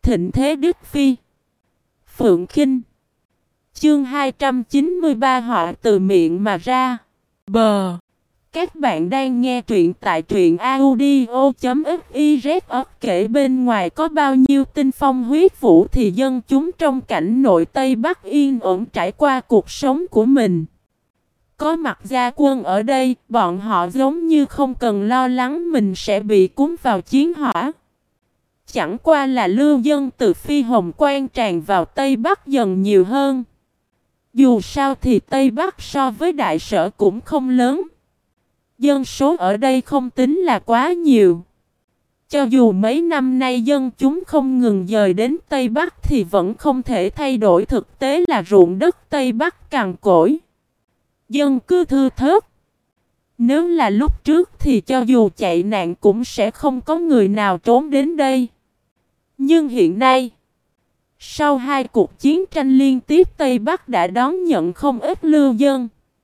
thịnh thế Đức Phi. Phượng Khinh. Chương 293 họ từ miệng mà ra. Bờ. Các bạn đang nghe truyện tại truyện audio.fiz. Kể bên ngoài có bao nhiêu tinh phong huyết vũ thì dân chúng trong cảnh nội Tây Bắc yên ổn trải qua cuộc sống của mình. Có Mặc Gia Quân ở đây, bọn họ giống như không cần lo lắng mình sẽ bị cuốn vào chiến hỏa. Chẳng qua là lưu dân từ Phi Hồng Quan tràn vào Tây Bắc dần nhiều hơn. Dù sao thì Tây Bắc so với Đại Sở cũng không lớn. Dân số ở đây không tính là quá nhiều. Cho dù mấy năm nay dân chúng không ngừng dời đến Tây Bắc thì vẫn không thể thay đổi thực tế là ruộng đất Tây Bắc cằn cỗi. Dân cư thưa thớt. Nếu là lúc trước thì cho dù chạy nạn cũng sẽ không có người nào trốn đến đây. Nhưng hiện nay, sau hai cuộc chiến tranh liên tiếp Tây Bắc đã đón nhận không ít lưu dân.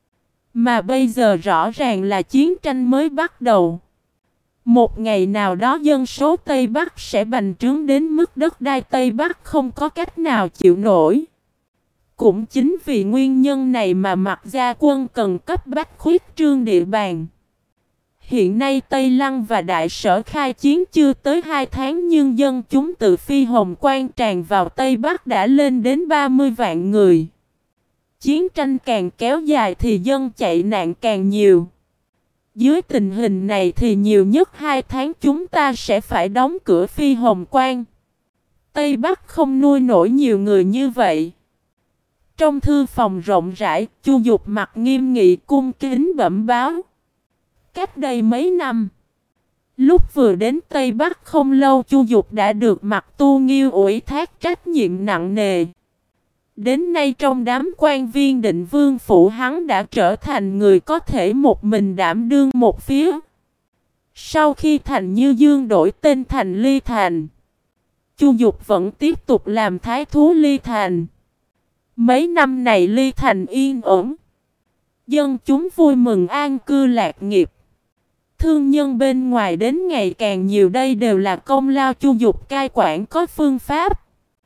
Mà bây giờ rõ ràng là chiến tranh mới bắt đầu. Một ngày nào đó dân số Tây Bắc sẽ bành trướng đến mức đất đai Tây Bắc không có cách nào chịu nổi. Cũng chính vì nguyên nhân này mà Mặc Gia Quân cần cấp bách khuyết trương địa bàn. Hiện nay Tây Lăng và Đại Sở khai chiến chưa tới 2 tháng nhưng dân chúng từ Phi Hồng Quan tràn vào Tây Bắc đã lên đến 30 vạn người. Chiến tranh càng kéo dài thì dân chạy nạn càng nhiều. Dưới tình hình này thì nhiều nhất 2 tháng chúng ta sẽ phải đóng cửa Phi Hồng Quan. Tây Bắc không nuôi nổi nhiều người như vậy. Trong thư phòng rộng rãi, Chu Dục mặt nghiêm nghị cung kính bẩm báo. Cách đây mấy năm, lúc vừa đến Tây Bắc không lâu Chu Dục đã được Mặc Tu Nghiêu ủy thác trách nhiệm nặng nề. Đến nay trong đám quan viên Định Vương phủ hắn đã trở thành người có thể một mình đảm đương một phía. Sau khi Thành Như Dương đổi tên thành Ly Thành, Chu Dục vẫn tiếp tục làm thái thú Ly Thành. Mấy năm này Ly Thành yên ổn, dân chúng vui mừng an cư lạc nghiệp. Thương nhân bên ngoài đến ngày càng nhiều, đây đều là công lao Chu Dục cai quản có phương pháp.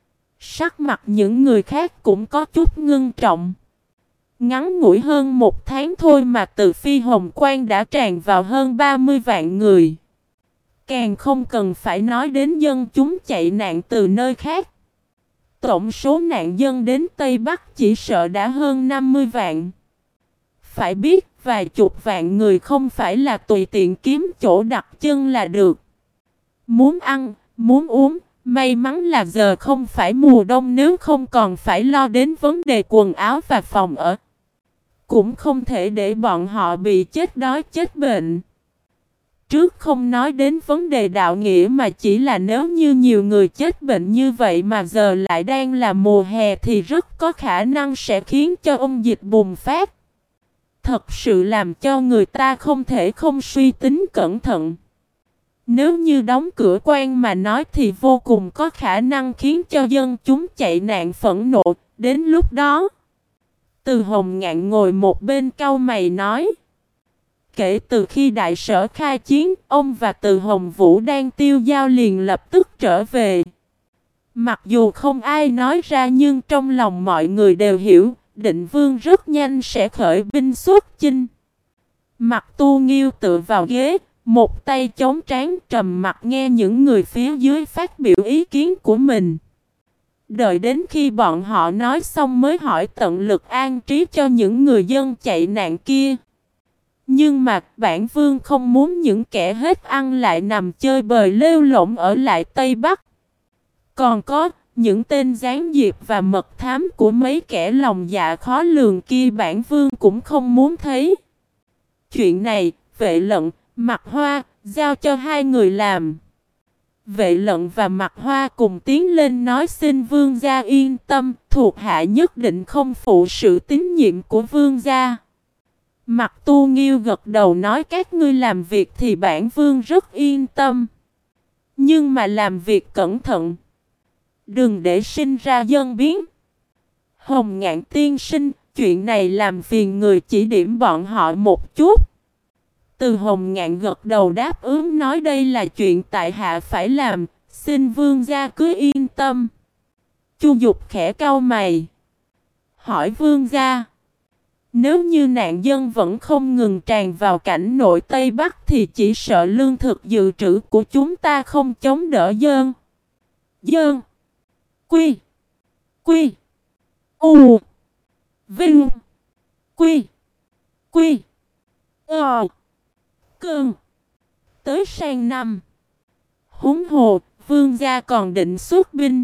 Sắc mặt những người khác cũng có chút ngưng trọng. Ngắn ngủi hơn 1 tháng thôi mà từ Phi Hồng Quan đã tràn vào hơn 30 vạn người. Càng không cần phải nói đến dân chúng chạy nạn từ nơi khác. Tổng số nạn dân đến Tây Bắc chỉ sợ đã hơn 50 vạn. Phải biết vài chục vạn người không phải là tùy tiện kiếm chỗ đặt chân là được. Muốn ăn, muốn uống, may mắn là giờ không phải mùa đông nếu không còn phải lo đến vấn đề quần áo và phòng ở. Cũng không thể để bọn họ bị chết đói chết bệnh. Trước không nói đến vấn đề đạo nghĩa mà chỉ là nếu như nhiều người chết bệnh như vậy mà giờ lại đang là mùa hè thì rất có khả năng sẽ khiến cho ôn dịch bùng phát. Thật sự làm cho người ta không thể không suy tính cẩn thận. Nếu như đóng cửa quan mà nói thì vô cùng có khả năng khiến cho dân chúng chạy nạn phẫn nộ. Đến lúc đó, Từ Hồng Ngạn ngồi một bên cau mày nói. Kể từ khi Đại Sở khai chiến, ông và Từ Hồng Vũ đang tiêu dao liền lập tức trở về. Mặc dù không ai nói ra nhưng trong lòng mọi người đều hiểu, Định Vương rất nhanh sẽ khởi binh xuất chinh. Mặc Tu Nghiêu tựa vào ghế, một tay chống trán trầm mặt nghe những người phía dưới phát biểu ý kiến của mình. Đợi đến khi bọn họ nói xong mới hỏi tận lực an trí cho những người dân chạy nạn kia. Nhưng mà bản vương không muốn những kẻ hết ăn lại nằm chơi bời lêu lổng ở lại Tây Bắc. Còn có những tên gián điệp và mật thám của mấy kẻ lòng dạ khó lường kia bản vương cũng không muốn thấy. Chuyện này, Vệ Lận, Mặc Hoa, giao cho hai người làm. Vệ Lận và Mặc Hoa cùng tiến lên nói xin vương gia yên tâm, thuộc hạ nhất định không phụ sự tín nhiệm của vương gia. Mặc Tu Nghiêu gật đầu nói các ngươi làm việc thì bản vương rất yên tâm. Nhưng mà làm việc cẩn thận. Đừng để sinh ra dân biến. Hồng Ngạn tiên sinh, chuyện này làm phiền người chỉ điểm bọn họ một chút. Từ Hồng Ngạn gật đầu đáp ứng nói đây là chuyện tại hạ phải làm, Xin vương gia cứ yên tâm. Chu Dục khẽ cau mày. Hỏi vương gia. Nếu như nạn dân vẫn không ngừng tràn vào cảnh nội Tây Bắc thì chỉ sợ lương thực dự trữ của chúng ta không chống đỡ dơn. Dơn. Quy. Quy. U. Vinh. Quy. Quy. Ờ. Cơn. Tới sang năm. Huống hồ, vương gia còn định xuất binh.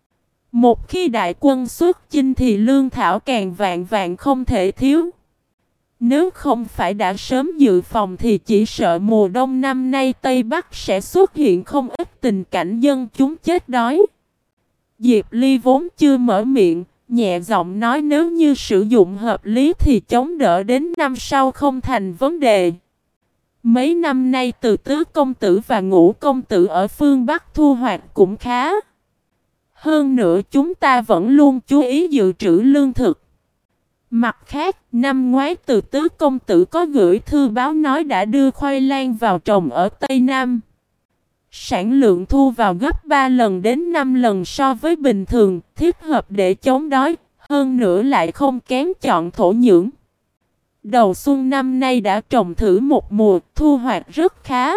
Một khi đại quân xuất chinh thì lương thảo càng vạn vạn không thể thiếu. Nếu không phải đã sớm dự phòng thì chỉ sợ mùa đông năm nay Tây Bắc sẽ xuất hiện không ít tình cảnh dân chúng chết đói. Diệp Ly vốn chưa mở miệng, nhẹ giọng nói nếu như sử dụng hợp lý thì chống đỡ đến năm sau không thành vấn đề. Mấy năm nay từ tứ công tử và ngũ công tử ở phương Bắc thu hoạch cũng khá. Hơn nữa chúng ta vẫn luôn chú ý dự trữ lương thực. Mặt khác, năm ngoái từ tứ công tử có gửi thư báo nói đã đưa khoai lang vào trồng ở Tây Nam. Sản lượng thu vào gấp 3 lần đến 5 lần so với bình thường, thích hợp để chống đói, hơn nữa lại không kén chọn thổ nhưỡng. Đầu xuân năm nay đã trồng thử một mùa, thu hoạch rất khá.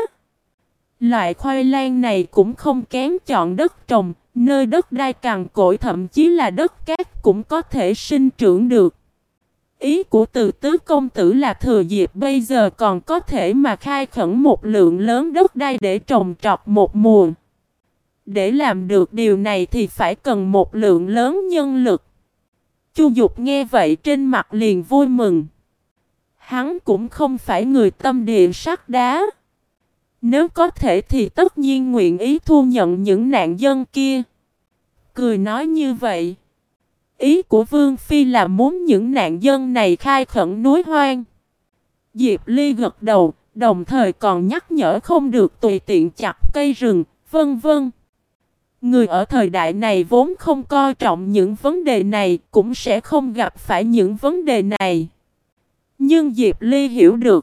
Loại khoai lang này cũng không kén chọn đất trồng, nơi đất đai cằn cỗi thậm chí là đất cát cũng có thể sinh trưởng được. Ý của từ tứ công tử là thừa dịp bây giờ còn có thể mà khai khẩn một lượng lớn đất đai để trồng trọt một mùa. Để làm được điều này thì phải cần một lượng lớn nhân lực. Chu Dục nghe vậy trên mặt liền vui mừng. Hắn cũng không phải người tâm địa sắt đá. Nếu có thể thì tất nhiên nguyện ý thu nhận những nạn dân kia. Cười nói như vậy. Ý của Vương Phi là muốn những nạn dân này khai khẩn núi hoang. Diệp Ly gật đầu, đồng thời còn nhắc nhở không được tùy tiện chặt cây rừng, vân vân. Người ở thời đại này vốn không coi trọng những vấn đề này, cũng sẽ không gặp phải những vấn đề này. Nhưng Diệp Ly hiểu được.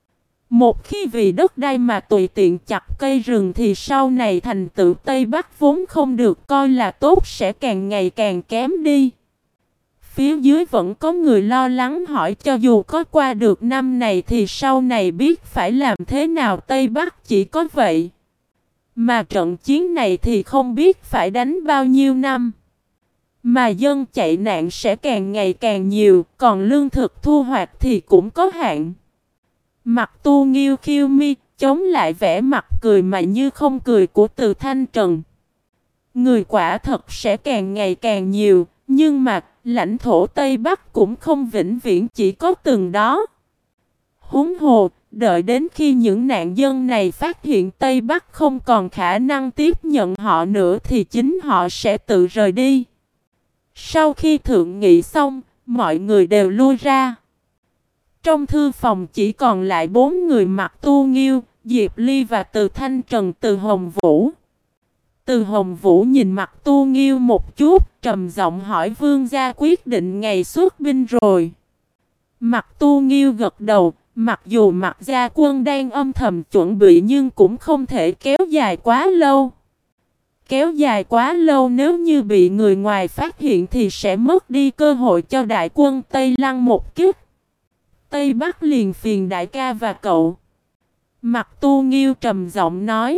Một khi vì đất đai mà tùy tiện chặt cây rừng thì sau này thành tựu Tây Bắc vốn không được coi là tốt sẽ càng ngày càng kém đi. Phía dưới vẫn có người lo lắng hỏi cho dù có qua được năm này thì sau này biết phải làm thế nào Tây Bắc chỉ có vậy. Mà trận chiến này thì không biết phải đánh bao nhiêu năm. Mà dân chạy nạn sẽ càng ngày càng nhiều, còn lương thực thu hoạch thì cũng có hạn. Mặt Tu Nghiêu khiêu mi, chống lại vẻ mặt cười mà như không cười của Từ Thanh Trần. Người quả thật sẽ càng ngày càng nhiều, nhưng mà lãnh thổ Tây Bắc cũng không vĩnh viễn chỉ có từng đó. Huống hồ, đợi đến khi những nạn dân này phát hiện Tây Bắc không còn khả năng tiếp nhận họ nữa thì chính họ sẽ tự rời đi. Sau khi thượng nghị xong, mọi người đều lui ra. Trong thư phòng chỉ còn lại 4 người Mặt Tu Nghiêu, Diệp Ly và Từ Thanh Trần Từ Hồng Vũ. Từ Hồng Vũ nhìn Mặt Tu Nghiêu một chút, trầm giọng hỏi vương gia quyết định ngày xuất binh rồi. Mặt Tu Nghiêu gật đầu, mặc dù Mặt gia quân đang âm thầm chuẩn bị nhưng cũng không thể kéo dài quá lâu. Kéo dài quá lâu nếu như bị người ngoài phát hiện thì sẽ mất đi cơ hội cho đại quân Tây Lăng một kích. Tây Bắc liền phiền đại ca và cậu. Mặt Tu Nghiêu trầm giọng nói.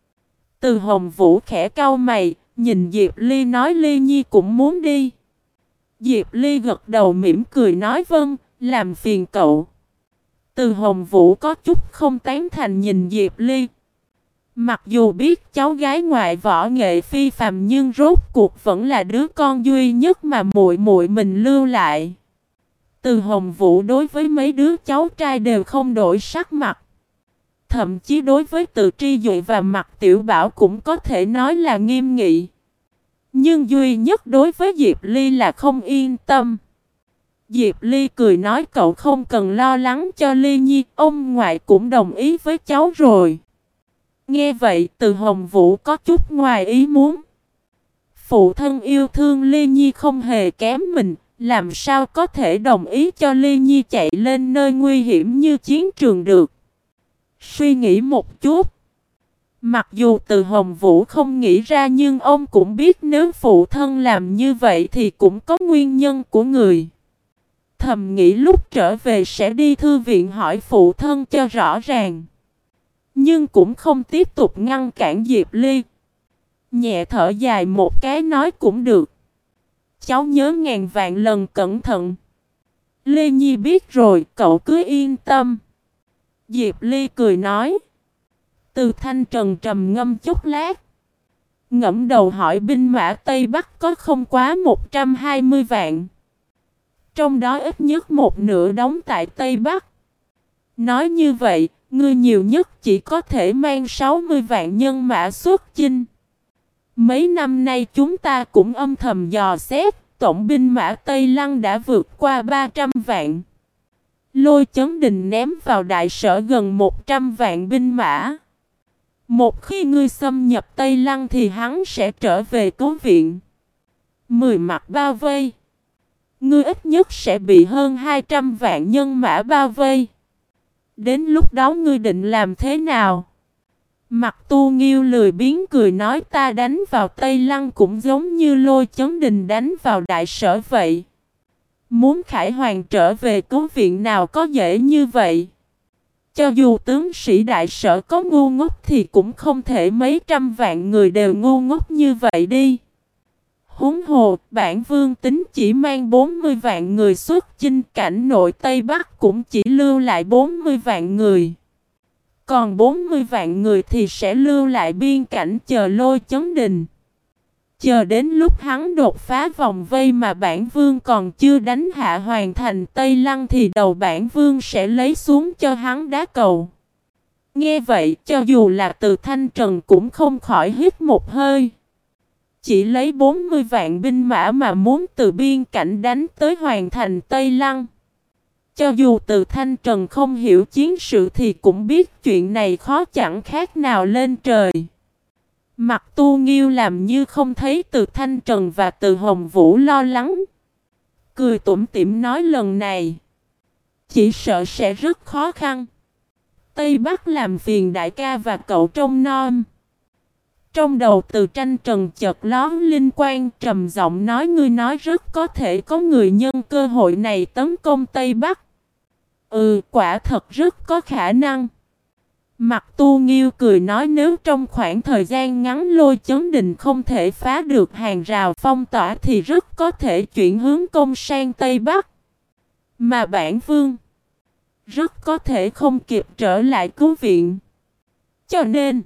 Từ Hồng Vũ khẽ cau mày, nhìn Diệp Ly nói Ly Nhi cũng muốn đi. Diệp Ly gật đầu mỉm cười nói vâng, làm phiền cậu. Từ Hồng Vũ có chút không tán thành nhìn Diệp Ly. Mặc dù biết cháu gái ngoại võ nghệ phi phàm nhưng rốt cuộc vẫn là đứa con duy nhất mà muội muội mình lưu lại. Từ Hồng Vũ đối với mấy đứa cháu trai đều không đổi sắc mặt. Thậm chí đối với Từ Tri Duệ và Mặt Tiểu Bảo cũng có thể nói là nghiêm nghị. Nhưng duy nhất đối với Diệp Ly là không yên tâm. Diệp Ly cười nói cậu không cần lo lắng cho Ly Nhi, ông ngoại cũng đồng ý với cháu rồi. Nghe vậy Từ Hồng Vũ có chút ngoài ý muốn. Phụ thân yêu thương Ly Nhi không hề kém mình, làm sao có thể đồng ý cho Ly Nhi chạy lên nơi nguy hiểm như chiến trường được. Suy nghĩ một chút, Mặc dù Từ Hồng Vũ không nghĩ ra nhưng ông cũng biết nếu phụ thân làm như vậy thì cũng có nguyên nhân của người. Thầm nghĩ lúc trở về sẽ đi thư viện hỏi phụ thân cho rõ ràng. Nhưng cũng không tiếp tục ngăn cản Diệp Ly. Nhẹ thở dài một cái nói cũng được. Cháu nhớ ngàn vạn lần cẩn thận. Lê Nhi biết rồi, cậu cứ yên tâm. Diệp Ly cười nói. Từ Thanh Trần trầm ngâm chút lát. Ngẫm đầu hỏi binh mã Tây Bắc có không quá 120 vạn. Trong đó ít nhất một nửa đóng tại Tây Bắc. Nói như vậy, ngươi nhiều nhất chỉ có thể mang 60 vạn nhân mã xuất chinh. Mấy năm nay chúng ta cũng âm thầm dò xét, tổng binh mã Tây Lăng đã vượt qua 300 vạn. Lôi Chấn Đình ném vào đại sở gần 100 vạn binh mã. Một khi ngươi xâm nhập Tây Lăng thì hắn sẽ trở về cứu viện. 10 mặt bao vây. Ngươi ít nhất sẽ bị hơn 200 vạn nhân mã bao vây. Đến lúc đó ngươi định làm thế nào? Mặt Tu Nghiêu lười biếng cười nói ta đánh vào Tây Lăng cũng giống như Lôi Chấn Đình đánh vào đại sở vậy. Muốn Khải Hoàng trở về cứu viện nào có dễ như vậy. Cho dù tướng sĩ đại sở có ngu ngốc thì cũng không thể mấy trăm vạn người đều ngu ngốc như vậy đi. Huống hồ, bản vương tính chỉ mang 40 vạn người xuất chinh, cảnh nội Tây Bắc cũng chỉ lưu lại 40 vạn người. Còn 40 vạn người thì sẽ lưu lại biên cảnh chờ Lôi Chấn Đình. Chờ đến lúc hắn đột phá vòng vây mà bản vương còn chưa đánh hạ hoàn thành Tây Lăng thì đầu bản vương sẽ lấy xuống cho hắn đá cầu. Nghe vậy, cho dù là Từ Thanh Trần cũng không khỏi hít một hơi. Chỉ lấy 40 vạn binh mã mà muốn từ biên cảnh đánh tới hoàn thành Tây Lăng. Cho dù Từ Thanh Trần không hiểu chiến sự thì cũng biết chuyện này khó chẳng khác nào lên trời. Mặt Tu Nghiêu làm như không thấy Từ Thanh Trần và Từ Hồng Vũ lo lắng. Cười tủm tỉm nói lần này chỉ sợ sẽ rất khó khăn. Tây Bắc làm phiền đại ca và cậu trông nom. Trong đầu Từ Thanh Trần chợt lóe linh quang, trầm giọng nói ngươi nói rất có thể có người nhân cơ hội này tấn công Tây Bắc. Ừ, quả thật rất có khả năng. Mặt Tu Nghiêu cười nói nếu trong khoảng thời gian ngắn Lôi Chấn Đình không thể phá được hàng rào phong tỏa thì rất có thể chuyển hướng công sang Tây Bắc. Mà bản vương rất có thể không kịp trở lại cứu viện. Cho nên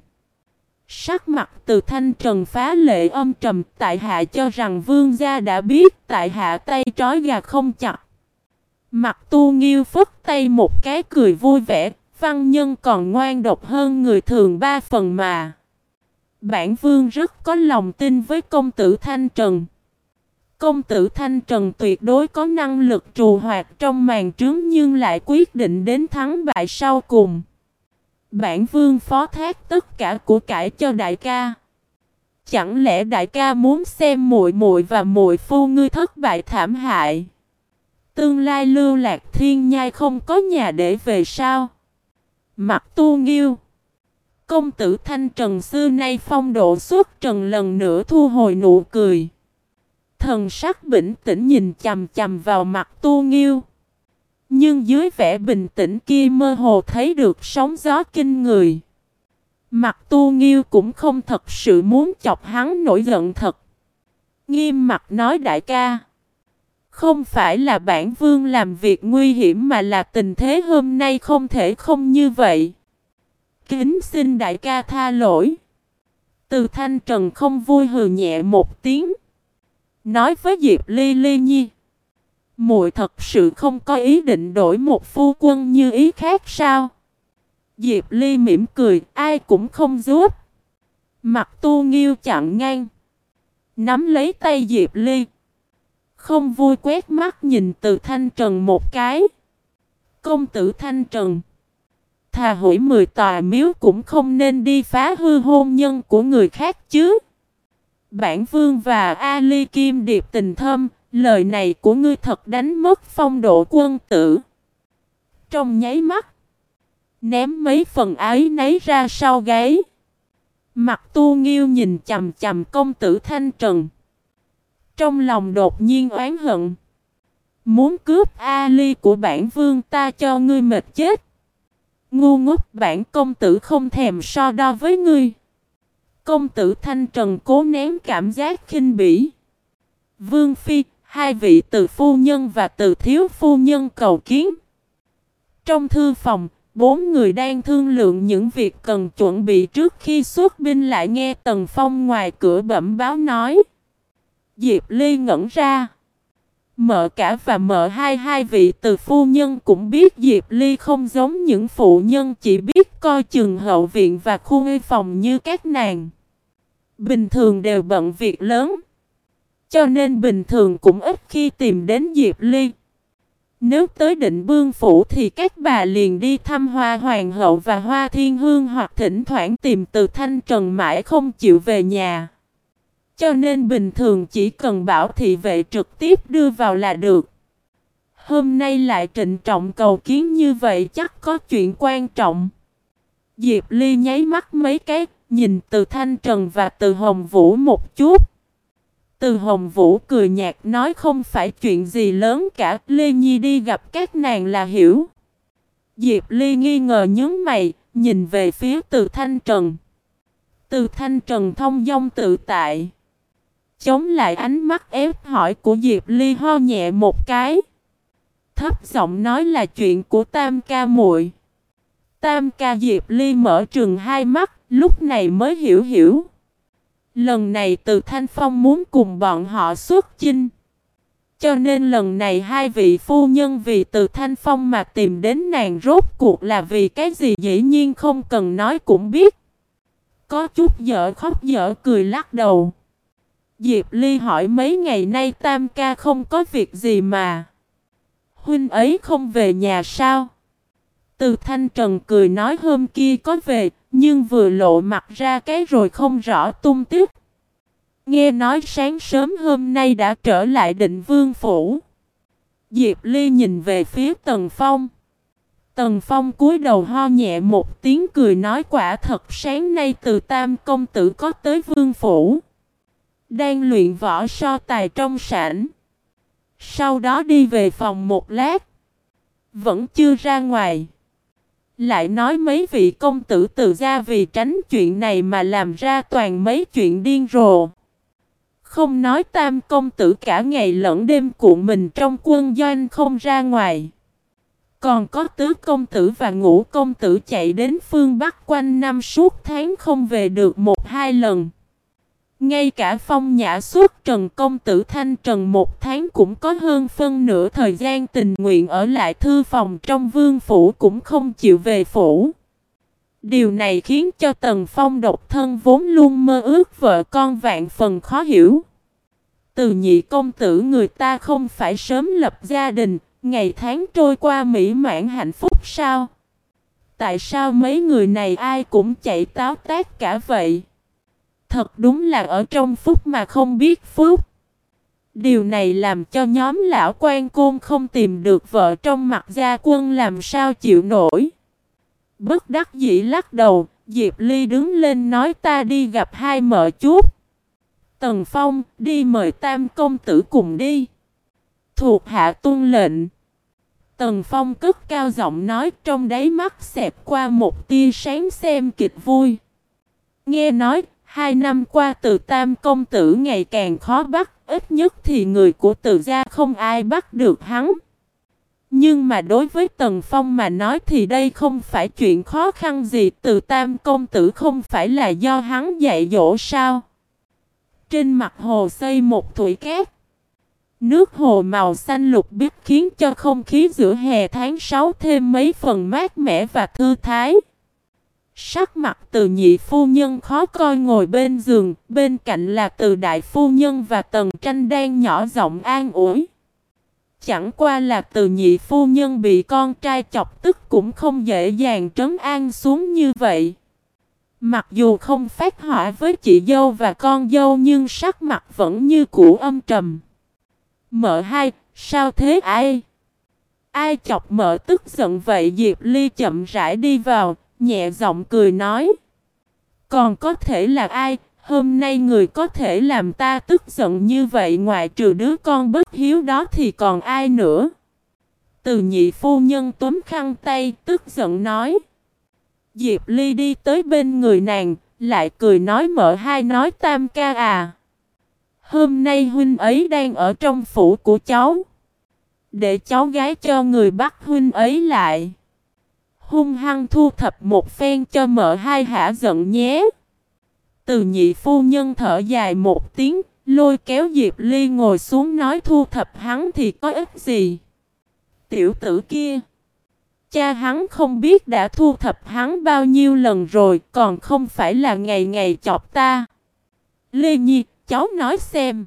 sắc mặt Từ Thanh Trần phá lệ âm trầm, tại hạ cho rằng vương gia đã biết, tại hạ tay trói gà không chặt. Mặt Tu Nghiêu phất tay một cái cười vui vẻ, văn nhân còn ngoan độc hơn người thường 3 phần mà. Bản vương rất có lòng tin với công tử Thanh Trần. Công tử Thanh Trần tuyệt đối có năng lực trù hoạt trong màn trướng nhưng lại quyết định đến thắng bại sau cùng. Bản vương phó thác tất cả của cải cho đại ca. Chẳng lẽ đại ca muốn xem muội muội và muội phu ngươi thất bại thảm hại? Tương lai lưu lạc thiên nhai không có nhà để về sao? Mặt Tu Nghiêu. Công tử Thanh Trần xưa nay phong độ xuất trần lần nữa thu hồi nụ cười. Thần sắc bình tĩnh nhìn chằm chằm vào mặt Tu Nghiêu. Nhưng dưới vẻ bình tĩnh kia mơ hồ thấy được sóng gió kinh người. Mặt Tu Nghiêu cũng không thật sự muốn chọc hắn nổi giận thật. Nghiêm mặt nói đại ca. Không phải là bản vương làm việc nguy hiểm mà là tình thế hôm nay không thể không như vậy. Kính xin đại ca tha lỗi. Từ Thanh Trần không vui hừ nhẹ một tiếng. Nói với Diệp Ly Ly Nhi. Muội thật sự không có ý định đổi một phu quân như ý khác sao? Diệp Ly mỉm cười, ai cũng không giúp. Mặt Tu Nghiêu chặn ngang. Nắm lấy tay Diệp Ly. Không vui quét mắt nhìn Từ Thanh Trần một cái. Công tử Thanh Trần. Thà hủy 10 tòa miếu cũng không nên đi phá hư hôn nhân của người khác chứ. Bản vương và Ali Kim Điệp tình thâm. Lời này của ngươi thật đánh mất phong độ quân tử. Trong nháy mắt. Ném mấy phần ái nấy ra sau gáy. Mặt Tu Nghiêu nhìn chằm chằm công tử Thanh Trần. Trong lòng đột nhiên oán hận. Muốn cướp Ali của bản vương ta cho ngươi mệt chết. Ngu ngốc, bản công tử không thèm so đo với ngươi. Công tử Thanh Trần cố nén cảm giác khinh bỉ. Vương phi, hai vị từ phu nhân và từ thiếu phu nhân cầu kiến. Trong thư phòng, bốn người đang thương lượng những việc cần chuẩn bị trước khi xuất binh, lại nghe Tần Phong ngoài cửa bẩm báo nói. Diệp Ly ngẩn ra. Mợ cả và mợ hai vị từ phu nhân cũng biết Diệp Ly không giống những phụ nhân chỉ biết coi chừng hậu viện và khu nghi phòng như các nàng. Bình thường đều bận việc lớn, cho nên bình thường cũng ít khi tìm đến Diệp Ly. Nếu tới Định Vương phủ thì các bà liền đi thăm Hoa Hoàng hậu và Hoa Thiên Hương, hoặc thỉnh thoảng tìm Từ Thanh Trần mãi không chịu về nhà. Cho nên bình thường chỉ cần bảo thị vệ trực tiếp đưa vào là được. Hôm nay lại trịnh trọng cầu kiến như vậy, chắc có chuyện quan trọng. Diệp Ly nháy mắt mấy cái, nhìn Từ Thanh Trần và Từ Hồng Vũ một chút. Từ Hồng Vũ cười nhạt nói không phải chuyện gì lớn cả, Lê Nhi đi gặp các nàng là hiểu. Diệp Ly nghi ngờ nhướng mày, nhìn về phía Từ Thanh Trần. Từ Thanh Trần thông dong tự tại, chống lại ánh mắt ép hỏi của Diệp Ly, ho nhẹ một cái, thấp giọng nói là chuyện của Tam ca muội. Tam ca. Diệp Ly mở trừng hai mắt, lúc này mới hiểu. Lần này Từ Thanh Phong muốn cùng bọn họ xuất chinh, cho nên lần này hai vị phu nhân vì Từ Thanh Phong mà tìm đến nàng, rốt cuộc là vì cái gì dĩ nhiên không cần nói cũng biết. Có chút dở khóc dở cười lắc đầu. Diệp Ly hỏi mấy ngày nay Tam ca không có việc gì mà. Huynh ấy không về nhà sao? Từ Thanh Trần cười nói hôm kia có về, nhưng vừa lộ mặt ra cái rồi không rõ tung tích. Nghe nói sáng sớm hôm nay đã trở lại Định Vương phủ. Diệp Ly nhìn về phía Tần Phong. Tần Phong cúi đầu ho nhẹ một tiếng cười nói quả thật sáng nay Từ Tam công tử có tới Vương phủ. Đang luyện võ so tài trong sảnh. Sau đó đi về phòng một lát. Vẫn chưa ra ngoài. Lại nói mấy vị công tử Từ gia vì tránh chuyện này mà làm ra toàn mấy chuyện điên rồ. Không nói Tam công tử cả ngày lẫn đêm cuộn mình trong quân doanh không ra ngoài. Còn có Tứ công tử và Ngũ công tử chạy đến phương Bắc quanh năm suốt tháng không về được một hai lần. Ngay cả Phong Nhã suốt Trần công tử Thanh Trần một tháng cũng có hơn phân nửa thời gian tình nguyện ở lại thư phòng trong vương phủ cũng không chịu về phủ. Điều này khiến cho Tần Phong độc thân vốn luôn mơ ước vợ con vạn phần khó hiểu. Từ Nhị công tử người ta không phải sớm lập gia đình, ngày tháng trôi qua mỹ mãn hạnh phúc sao? Tại sao mấy người này ai cũng chạy táo tát cả vậy? Thật đúng là ở trong phúc mà không biết phúc. Điều này làm cho nhóm lão quan côn không tìm được vợ trong Mặt Gia Quân làm sao chịu nổi. Bất đắc dĩ lắc đầu, Diệp Ly đứng lên nói ta đi gặp hai mợ chút. Tần Phong, đi mời Tam công tử cùng đi. Thuộc hạ tuân lệnh. Tần Phong cất cao giọng nói, trong đáy mắt xẹt qua một tia sáng xem kịch vui. Nghe nói, 2 năm qua Từ Tam công tử ngày càng khó bắt, ít nhất thì người của Từ gia không ai bắt được hắn. Nhưng mà đối với Tần Phong mà nói thì đây không phải chuyện khó khăn gì, Từ Tam công tử không phải là do hắn dạy dỗ sao? Trên mặt hồ xây một thủy cát. Nước hồ màu xanh lục biếc khiến cho không khí giữa hè tháng 6 thêm mấy phần mát mẻ và thư thái. Sắc mặt Từ nhị phu nhân khó coi ngồi bên giường, bên cạnh là Từ đại phu nhân và Tần Tranh đang nhỏ giọng an ủi. Chẳng qua là Từ nhị phu nhân bị con trai chọc tức cũng không dễ dàng trấn an xuống như vậy. Mặc dù không phát hỏa với chị dâu và con dâu nhưng sắc mặt vẫn như cũ âm trầm. Mợ hai, sao thế ai? Ai chọc mợ tức giận vậy? Diệp Ly chậm rãi đi vào, nhẹ giọng cười nói. Còn có thể là ai? Hôm nay người có thể làm ta tức giận như vậy ngoại trừ đứa con bất hiếu đó thì còn ai nữa? Từ nhị phu nhân túm khăn tay tức giận nói. Diệp Ly đi tới bên người nàng, lại cười nói mợ hai nói tam ca à. Hôm nay huynh ấy đang ở trong phủ của cháu. Để cháu gái cho người bắt huynh ấy lại. Hung hăng thu thập một phen cho mợ hai hả giận nhé. Từ nhị phu nhân thở dài một tiếng, lôi kéo Diệp Ly ngồi xuống nói thu thập hắn thì có ích gì. Tiểu tử kia. Cha hắn không biết đã thu thập hắn bao nhiêu lần rồi, còn không phải là ngày ngày chọc ta. Lê Nhi, cháu nói xem.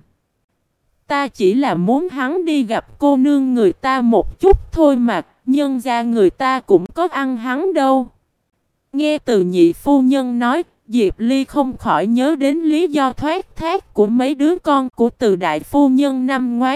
Ta chỉ là muốn hắn đi gặp cô nương người ta một chút thôi mà, nhân ra người ta cũng có ăn hắn đâu. Nghe từ nhị phu nhân nói, Diệp Ly không khỏi nhớ đến lý do thoát thác của mấy đứa con của từ đại phu nhân năm ngoái.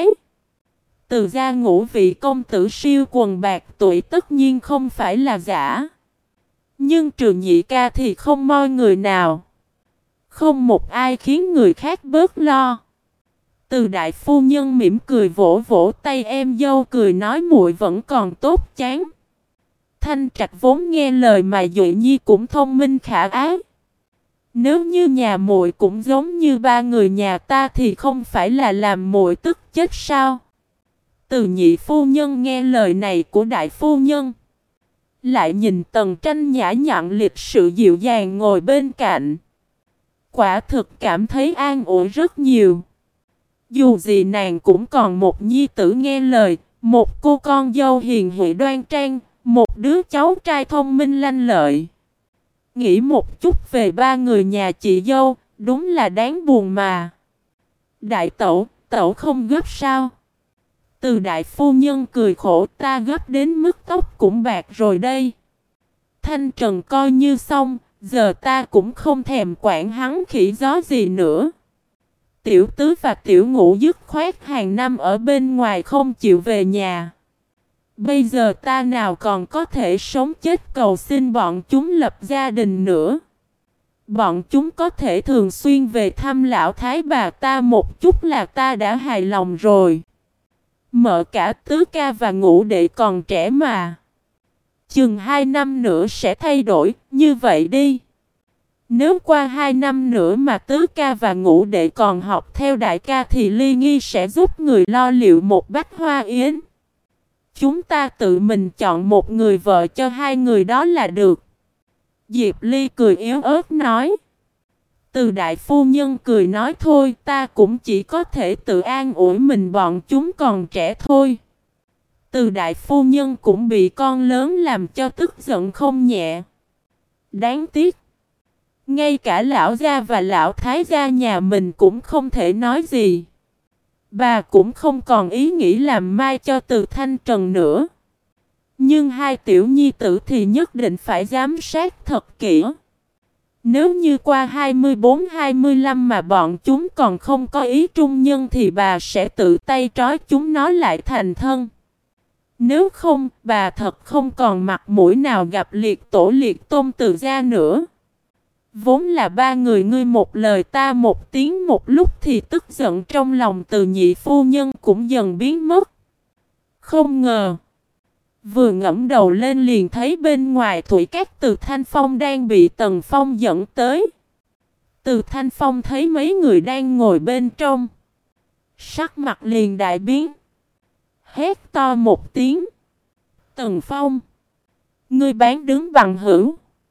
Từ gia ngũ vị công tử siêu quần bạc tuổi tất nhiên không phải là giả. Nhưng trừ nhị ca thì không moi người nào. Không một ai khiến người khác bớt lo. Từ đại phu nhân mỉm cười vỗ vỗ tay em dâu cười nói muội vẫn còn tốt chán. Thanh Trạch vốn nghe lời mà Duệ Nhi cũng thông minh khả ái. Nếu như nhà muội cũng giống như ba người nhà ta thì không phải là làm muội tức chết sao? Từ nhị phu nhân nghe lời này của đại phu nhân. Lại nhìn Tần Tranh nhã nhặn lịch sự dịu dàng ngồi bên cạnh. Quả thực cảm thấy an ủi rất nhiều. Dù gì nàng cũng còn một nhi tử nghe lời, một cô con dâu hiền huệ đoan trang, một đứa cháu trai thông minh lanh lợi. Nghĩ một chút về ba người nhà chị dâu, đúng là đáng buồn mà. Đại tẩu, tẩu không gấp sao? Từ đại phu nhân cười khổ ta gấp đến mức tóc cũng bạc rồi đây. Thanh Trần coi như xong, giờ ta cũng không thèm quản hắn khỉ gió gì nữa. Tiểu tứ và tiểu ngũ dứt khoát hàng năm ở bên ngoài không chịu về nhà. Bây giờ ta nào còn có thể sống chết cầu xin bọn chúng lập gia đình nữa. Bọn chúng có thể thường xuyên về thăm lão thái bà ta một chút là ta đã hài lòng rồi. Mợ cả tứ ca và ngũ đệ còn trẻ mà. Chừng 2 năm nữa sẽ thay đổi, như vậy đi. Nếu qua 2 năm nữa mà tứ ca và ngũ đệ còn học theo đại ca thì Ly Nghi sẽ giúp người lo liệu một bách hoa yến. Chúng ta tự mình chọn một người vợ cho hai người đó là được. Diệp Ly cười yếu ớt nói. Từ đại phu nhân cười nói thôi ta cũng chỉ có thể tự an ủi mình bọn chúng còn trẻ thôi. Từ đại phu nhân cũng bị con lớn làm cho tức giận không nhẹ. Đáng tiếc. Ngay cả lão gia và lão thái gia nhà mình cũng không thể nói gì. Bà cũng không còn ý nghĩ làm mai cho Từ Thanh Trần nữa. Nhưng hai tiểu nhi tử thì nhất định phải giám sát thật kỹ. Nếu như qua 24-25 mà bọn chúng còn không có ý trung nhân thì bà sẽ tự tay trói chúng nó lại thành thân. Nếu không, bà thật không còn mặt mũi nào gặp liệt tổ liệt tôn Từ gia nữa. Vốn là ba người ngươi một lời ta một tiếng một lúc thì tức giận trong lòng Từ nhị phu nhân cũng dần biến mất. Không ngờ. Vừa ngẫm đầu lên liền thấy bên ngoài thủy cát Từ Thanh Phong đang bị Tần Phong dẫn tới. Từ Thanh Phong thấy mấy người đang ngồi bên trong. Sắc mặt liền đại biến. Hét to một tiếng. Tần Phong. Ngươi bán đứng bằng hữu.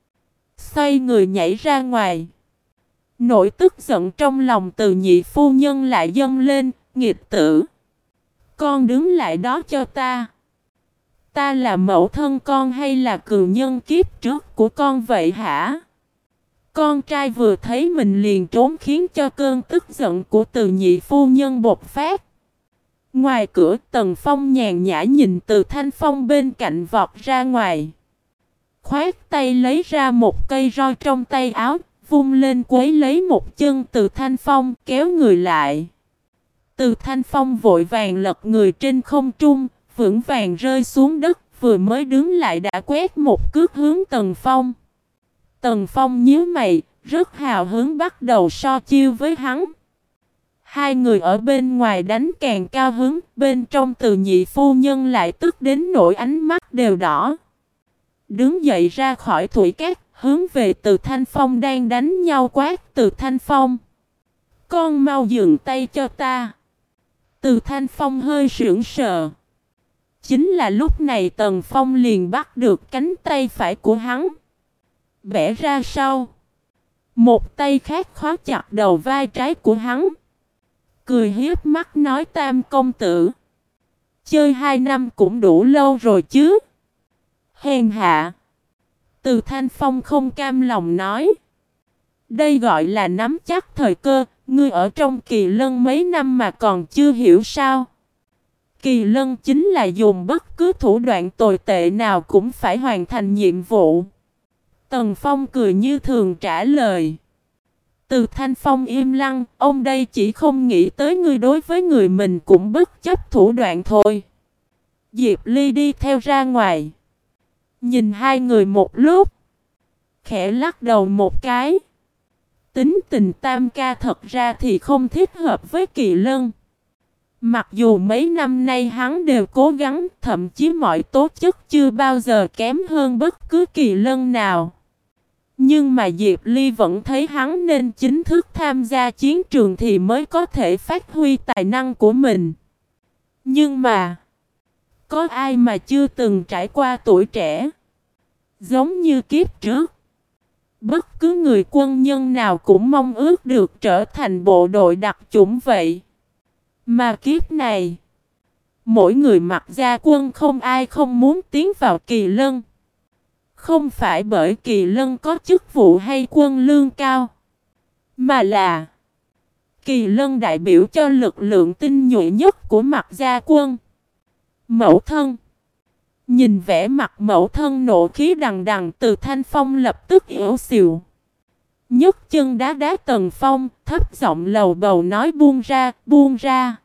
Xoay người nhảy ra ngoài. Nỗi tức giận trong lòng Từ nhị phu nhân lại dâng lên. Nghịch tử. Con đứng lại đó cho ta. Ta là mẫu thân con hay là cừu nhân kiếp trước của con vậy hả? Con trai vừa thấy mình liền trốn khiến cho cơn tức giận của Từ nhị phu nhân bộc phát. Ngoài cửa Tần Phong nhàn nhã nhìn Từ Thanh Phong bên cạnh vọt ra ngoài. Khoát tay lấy ra một cây roi trong tay áo, vung lên quấy lấy một chân Từ Thanh Phong kéo người lại. Từ Thanh Phong vội vàng lật người trên không trung, vững vàng rơi xuống đất, vừa mới đứng lại đã quét một cước hướng Tần Phong. Tần Phong nhíu mày, rất hào hứng bắt đầu so chiêu với hắn. Hai người ở bên ngoài đánh càng cao hứng, bên trong Từ nhị phu nhân lại tức đến nỗi ánh mắt đều đỏ. Đứng dậy ra khỏi thủy cát, hướng về Từ Thanh Phong đang đánh nhau quát: Từ Thanh Phong, con mau dừng tay cho ta. Từ Thanh Phong hơi sững sờ. Chính là lúc này Tần Phong liền bắt được cánh tay phải của hắn, bẻ ra sau. Một tay khác khóa chặt đầu vai trái của hắn, cười hiếp mắt nói: Tam công tử, chơi 2 năm cũng đủ lâu rồi chứ. Hèn hạ. Từ Thanh Phong không cam lòng nói: đây gọi là nắm chắc thời cơ, ngươi ở trong Kỳ Lân mấy năm mà còn chưa hiểu sao? Kỳ Lân chính là dùng bất cứ thủ đoạn tồi tệ nào cũng phải hoàn thành nhiệm vụ. Tần Phong cười như thường trả lời. Từ Thanh Phong im lặng, ông đây chỉ không nghĩ tới ngươi đối với người mình cũng bất chấp thủ đoạn thôi. Diệp Ly đi theo ra ngoài, nhìn hai người một lúc, khẽ lắc đầu một cái. Tính tình Tam ca thật ra thì không thích hợp với Kỳ Lân. Mặc dù mấy năm nay hắn đều cố gắng, thậm chí mọi tố chất chưa bao giờ kém hơn bất cứ Kỳ Lân nào. Nhưng mà Diệp Ly vẫn thấy hắn nên chính thức tham gia chiến trường thì mới có thể phát huy tài năng của mình. Nhưng mà, có ai mà chưa từng trải qua tuổi trẻ? Giống như kiếp trước, bất cứ người quân nhân nào cũng mong ước được trở thành bộ đội đặc chủng vậy. Mà kiếp này, mỗi người mặc gia quân không ai không muốn tiến vào Kỳ Lân. Không phải bởi Kỳ Lân có chức vụ hay quân lương cao, mà là Kỳ Lân đại biểu cho lực lượng tinh nhuệ nhất của mặc gia quân. Mẫu thân. Nhìn vẻ mặt mẫu thân nộ khí đằng đằng, Từ Thanh Phong lập tức yếu xìu. Nhấc chân đá đá Tần Phong, thấp giọng lầu bầu nói: buông ra, buông ra.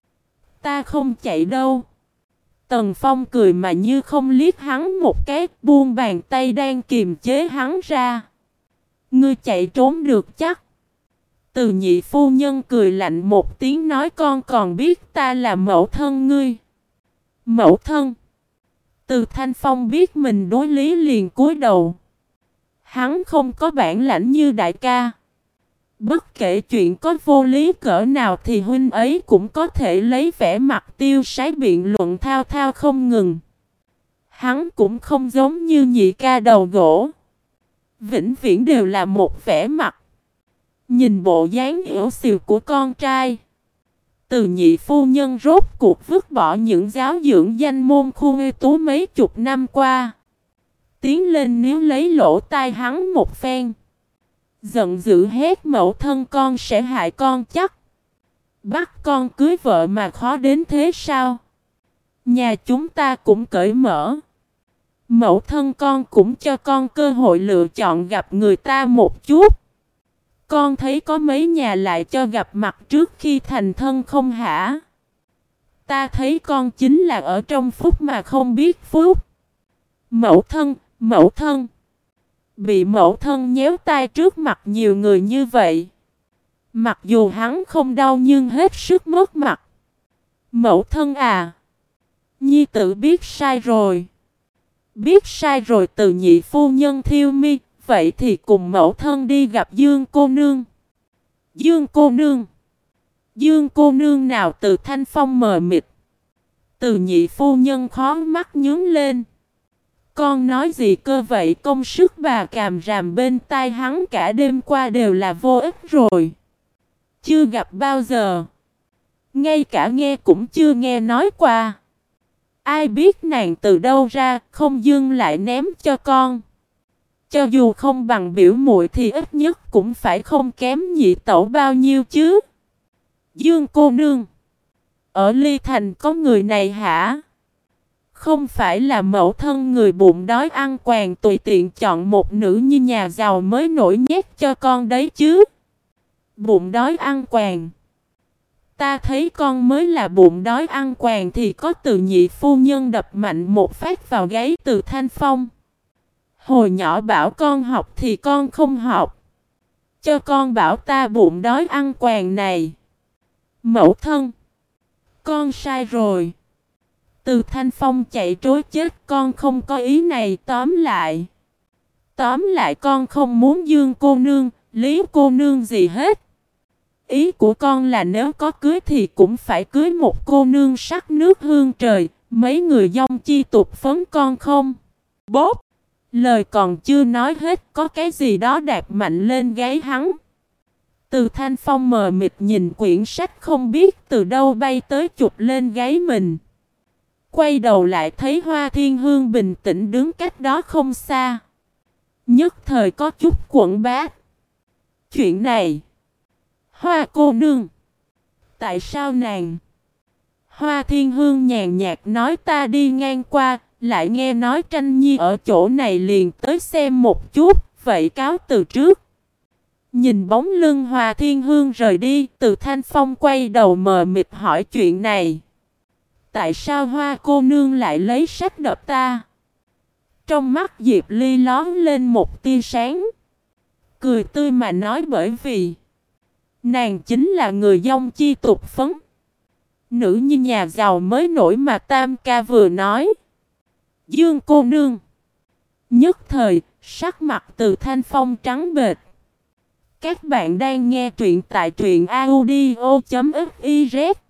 Ta không chạy đâu. Tần Phong cười mà như không liếc hắn một cái, buông bàn tay đang kiềm chế hắn ra. Ngươi chạy trốn được chắc? Từ nhị phu nhân cười lạnh một tiếng nói: con còn biết ta là mẫu thân ngươi. Mẫu thân. Từ Thanh Phong biết mình đối lý liền cúi đầu. Hắn không có bản lãnh như đại ca. Bất kể chuyện có vô lý cỡ nào thì huynh ấy cũng có thể lấy vẻ mặt tiêu sái biện luận thao thao không ngừng. Hắn cũng không giống như nhị ca đầu gỗ, vĩnh viễn đều là một vẻ mặt. Nhìn bộ dáng yếu xìu của con trai, Từ nhị phu nhân rốt cuộc vứt bỏ những giáo dưỡng danh môn khu ê tú mấy chục năm qua, tiến lên níu lấy lỗ tai hắn một phen. Giận dữ hét: mẫu thân, con sẽ hại con chắc. Bắt con cưới vợ mà khó đến thế sao? Nhà chúng ta cũng cởi mở. Mẫu thân, con cũng cho con cơ hội lựa chọn gặp người ta một chút. Con thấy có mấy nhà lại cho gặp mặt trước khi thành thân không hả? Ta thấy con chính là ở trong phúc mà không biết phúc. Mẫu thân, mẫu thân. Bị mẫu thân nhéo tai trước mặt nhiều người như vậy, mặc dù hắn không đau nhưng hết sức mất mặt. Mẫu thân à, nhi tử biết sai rồi. Biết sai rồi. Từ nhị phu nhân thiêu mi. Vậy thì cùng mẫu thân đi gặp Dương cô nương. Dương cô nương? Dương cô nương nào? Từ Thanh Phong mờ mịt. Từ nhị phu nhân khó mắt nhướng lên. Con nói gì cơ vậy? Công sức bà càm ràm bên tai hắn cả đêm qua đều là vô ích rồi. Chưa gặp bao giờ. Ngay cả nghe cũng chưa nghe nói qua. Ai biết nàng từ đâu ra, không dưng lại ném cho con. Cho dù không bằng biểu muội thì ít nhất cũng phải không kém nhị tẩu bao nhiêu chứ. Dương cô nương, ở Ly Thành có người này hả? Không phải là mẫu thân người bụng đói ăn quàng tùy tiện chọn một nữ như nhà giàu mới nổi nhét cho con đấy chứ. Bụng đói ăn quàng. Ta thấy con mới là bụng đói ăn quàng thì có. Từ nhị phu nhân đập mạnh một phát vào gáy Từ Thanh Phong. Hồi nhỏ bảo con học thì con không học. cho con bảo ta bụng đói ăn quàng này. Mẫu thân, con sai rồi. Từ Thanh Phong chạy trối chết, con không có ý này. Tóm lại con không muốn Dương cô nương, Lý cô nương gì hết. Ý của con là nếu có cưới thì cũng phải cưới một cô nương sắc nước hương trời. Mấy người dông chi tục phấn con không. Bốp. Lời còn chưa nói hết, có cái gì đó đạp mạnh lên gáy hắn. Từ Thanh Phong mờ mịt nhìn quyển sách không biết từ đâu bay tới chụp lên gáy mình. Quay đầu lại thấy Hoa Thiên Hương bình tĩnh đứng cách đó không xa. Nhất thời có chút quẫn bách. Chuyện này, Hoa cô nương, tại sao nàng? Hoa Thiên Hương nhàn nhạt nói ta đi ngang qua, lại nghe nói Tranh Nhi ở chỗ này liền tới xem một chút, vậy cáo từ trước. Nhìn bóng lưng Hoa Thiên Hương rời đi, Từ Thanh Phong quay đầu mờ mịt hỏi chuyện này. Tại sao Hoa cô nương lại lấy sách đập ta? Trong mắt Diệp Ly lóe lên một tia sáng. Cười tươi mà nói bởi vì nàng chính là người dông chi tục phấn. Nữ như nhà giàu mới nổi mà Tam ca vừa nói. Dương cô nương. Nhất thời, sắc mặt Từ Thanh Phong trắng bệch. Các bạn đang nghe truyện tại truyện audio.fiz